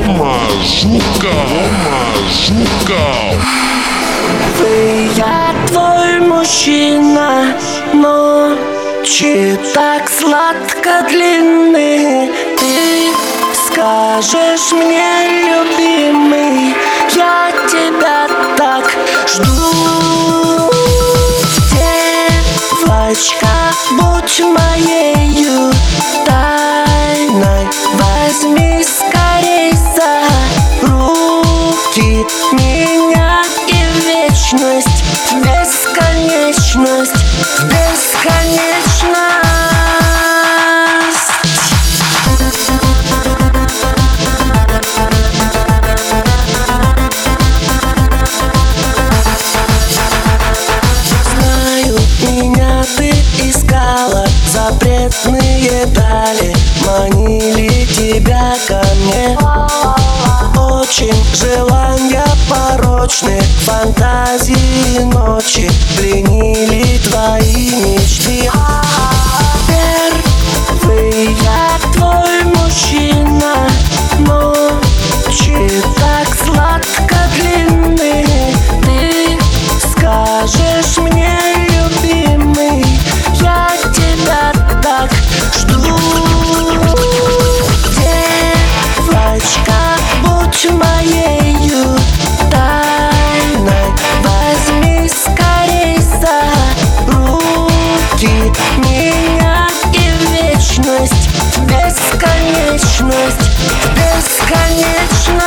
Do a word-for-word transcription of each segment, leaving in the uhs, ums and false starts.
Рома Жуков, Рома Жуков. Я твой мужчина, ночи так сладко длинны. Ты скажешь мне, любимый, я тебя так жду. Девочка, будь моею тайной, возьми скорей за руки меня и в вечность, в бесконечность, в бесконечность. Знаю, меня ты искала, запретные дали манили тебя ко мне. Очень желания порочные, фантазии ночи пленили твои мечты. Первый я твой мужчина, ночи так сладко длинны. Ты скажешь мне, любимый, я тебя так жду. Девочка, будь моею тайной, возьми скорей за руки меня и в вечность, в бесконечность, в бесконечность.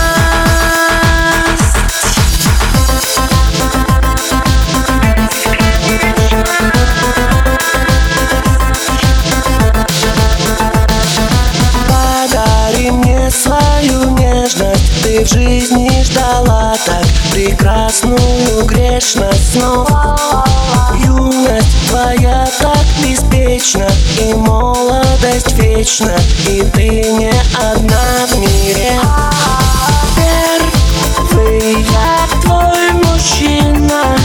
Подари мне свою нежность, ты в жизни ждала так прекрасную грешность снов. Юность твоя так беспечна, и молодость вечна, и ты не одна в мире. Первый я твой мужчина,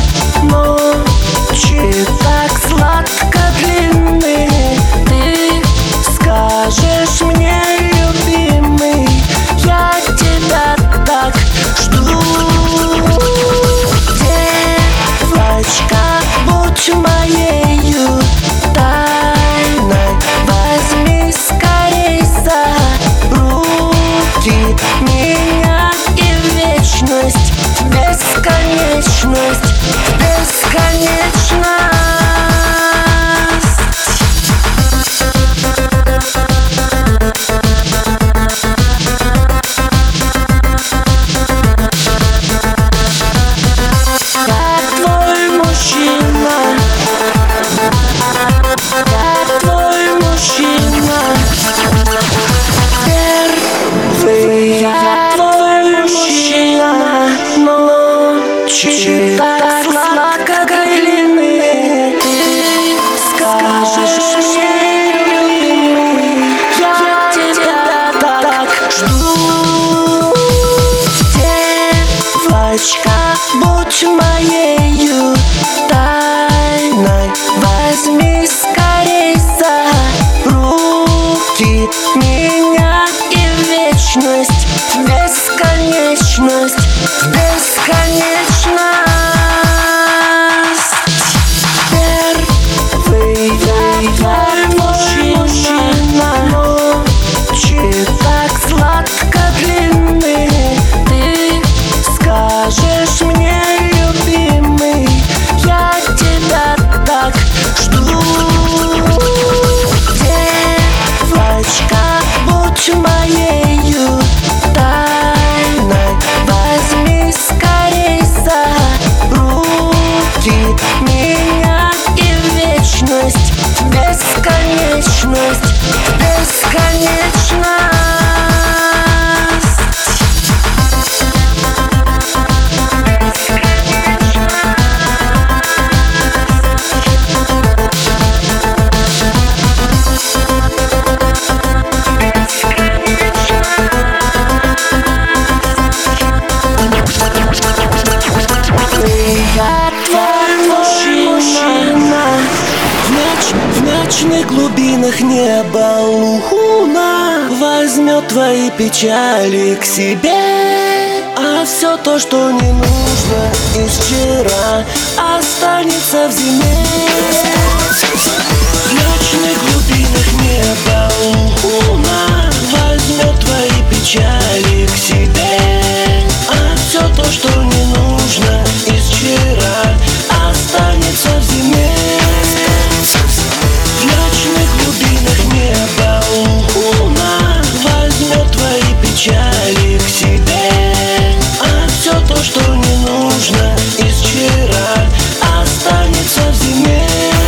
ночи так сладко длинны. Ты скажешь мне, любимый, я тебя так жду. Девочка, будь моею тайной, возьми скорей за руки меня и в вечность, в бесконечность, в бесконечность. Ночи так сладко длинны. Ты скажешь мне, любимый, я тебя так жду. Девочка, будь моею тайной, возьми скорей за руки меня и в вечность, в бесконечность, в бесконечность. Первый я твой мужчина, ночи так сладко длинны. Ты скажешь мне, любимый, я тебя так жду. Девочка, будь моею тайной, возьми скорей за руки меня и в вечность, в бесконечность, в бесконечность. Я твой мужчина, в ночь, в ночных глубинах неба луна. возьмет твои печали к себе, а все то, что не нужно из вчера, останется в зиме. В ночных глубинах неба луна возьмет твои печали к себе, а все то, что не нужно из вчера, останется в зиме. В ночных глубинах неба луна возьмет твои печали к себе, а все то, что не нужно из вчера, останется в зиме.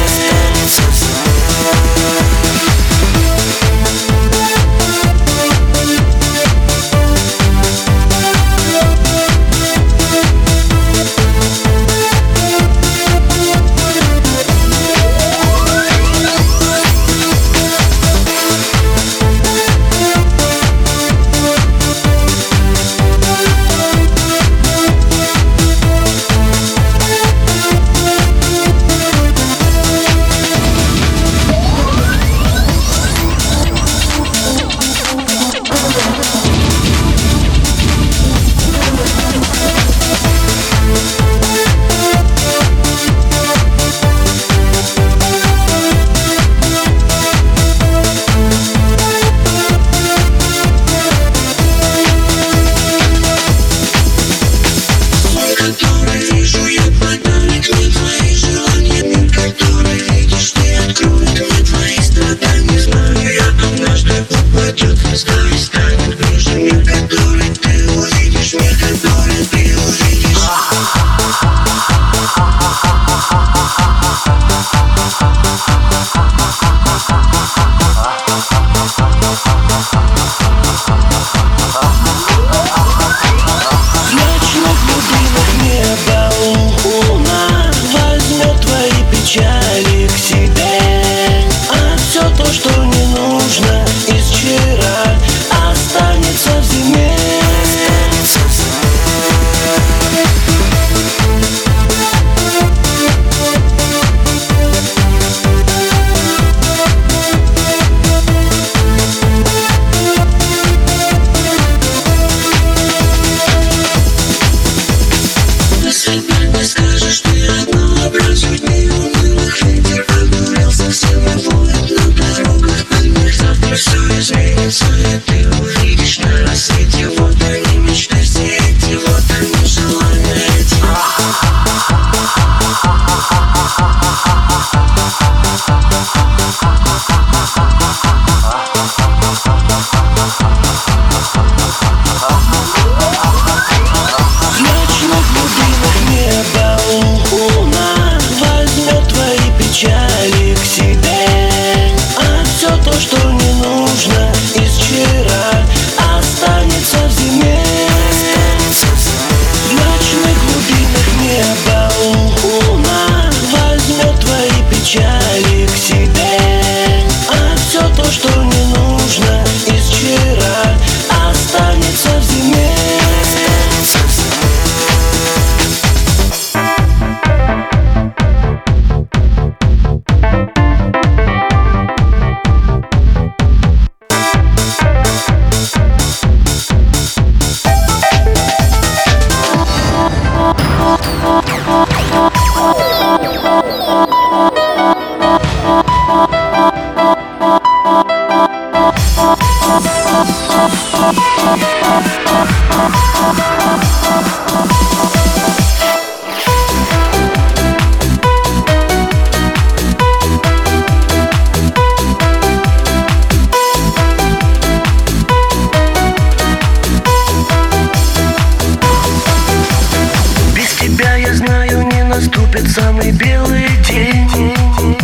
наступит самый белый день.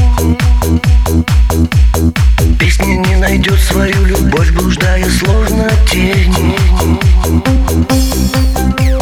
Песня не найдет свою любовь, блуждая сложно тень.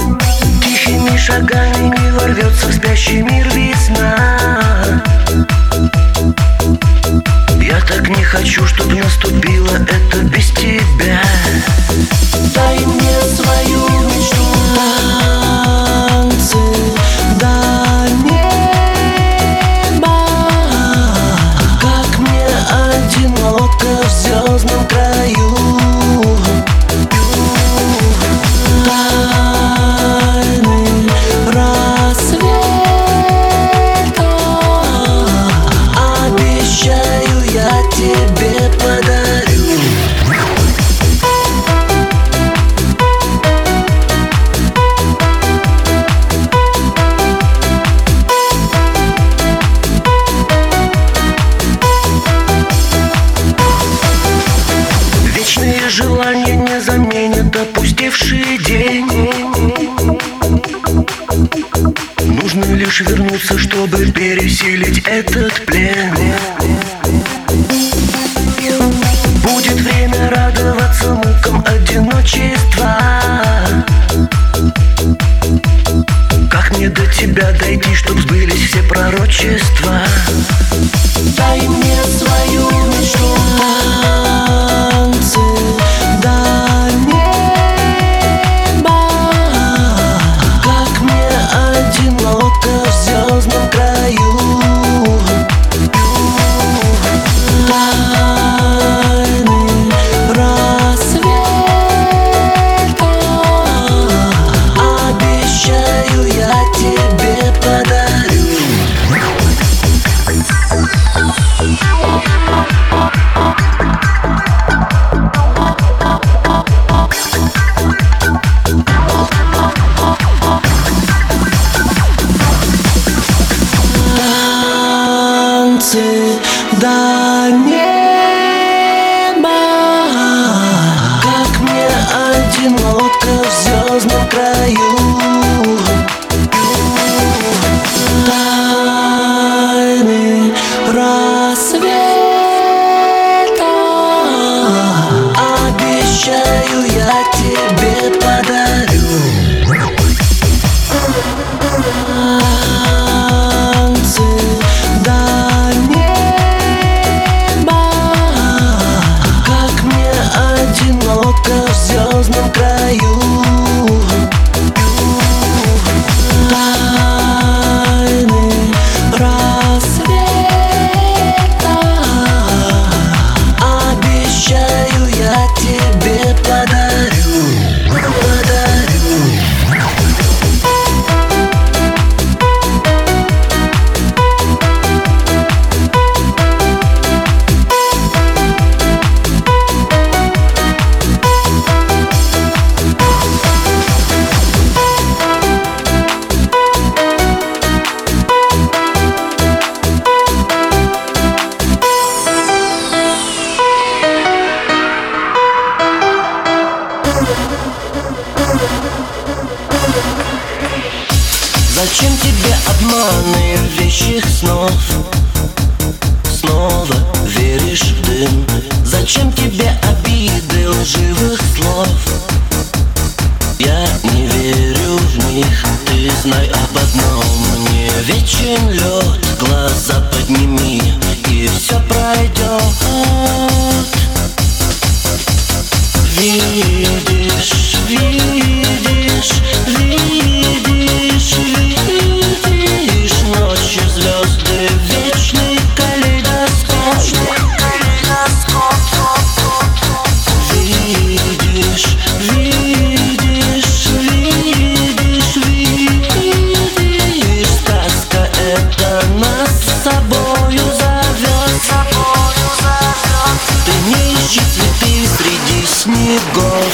сменит опустевший день. Нужно лишь вернуться, чтобы пересилить этот плен. Будет время радоваться мукам одиночества. Как мне до тебя дойти, чтоб сбылись все пророчества? Дай мне свою мечту. Танцы до неба. Как мне одиноко в звездном краю. Тайны рассвета. Обещаю, я тебе подарю. Танцы до неба. Как мне одиноко в звездном краю. Тайны рассвета. Обещаю, я тебе подарю. Танцы до неба. Как мне одиноко в звездном краю. Тайны рассвета. Обещаю, я тебе подарю. Подарю. Зачем тебе обманы вещих снов? Снова веришь в дым. Зачем тебе обиды лживых слов? Я не верю в них. Ты знай об одном: не вечен лед. Глаза подними, и все пройдет. Видишь, видишь, видишь, видишь ночи, звезды, вечный калейдоскоп. Видишь, видишь, видишь, видишь, сказка эта нас с собою зовет. Ты не ищи цветы среди снегов,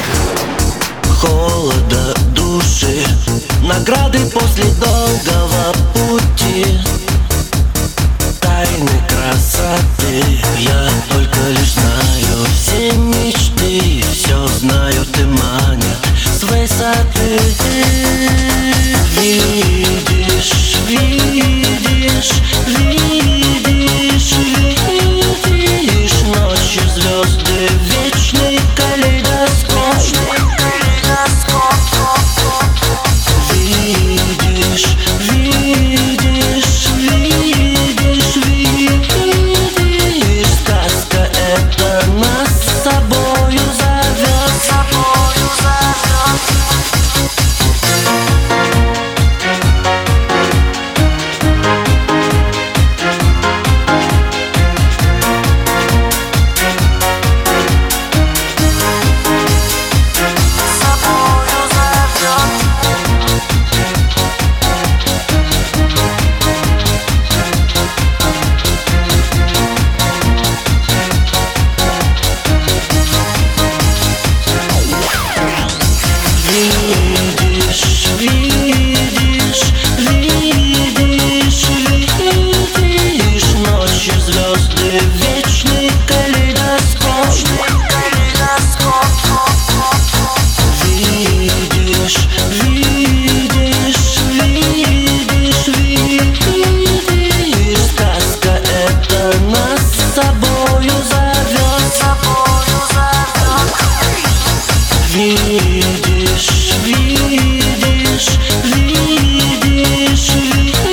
холода души, награды после долгого пути, тайны красоты. Я только лишь знаю все мечты, все знают и манят с высоты. Видишь, видишь, видишь, видишь ночи, звезды, вечный калейдоскоп. Видишь, видишь, видишь, видишь, видишь, видишь.